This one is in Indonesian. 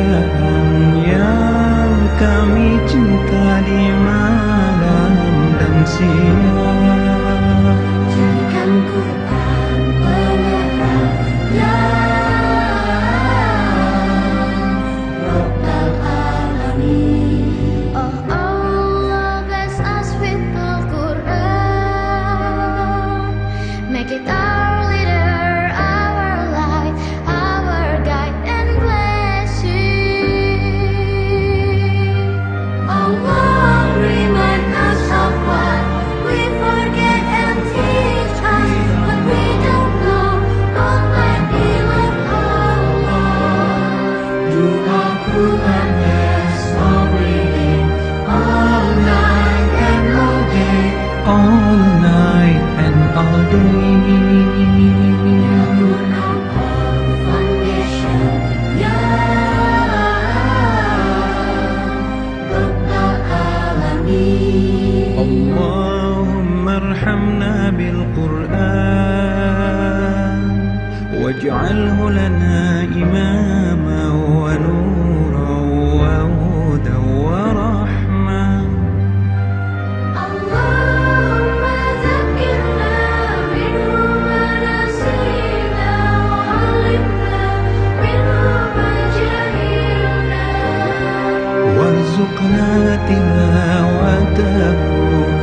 bacaan yang kami cinta di malam dan siang. Jadikan Quran penerang ya Rabbal Alamin. Oh Allah, bless us with Al-Quran. Make it our leader, our light, our guide and blessing. Allah, remind us of what we forget and teach us what we don't know. Almighty love Allah. Do Al-Quran, yes, all reading, all night and all day. All night and all day. Ya Quran, our foundation, Ya Rabbal Alamin. Allahumma arhamna bil Quran waj'alhu lana imama wa nuran wa hudan wa rahmah. Allahumma zakkirna minhu ma nasina wa 'allimna minhu ma jahilna. warzuqna tilawatahu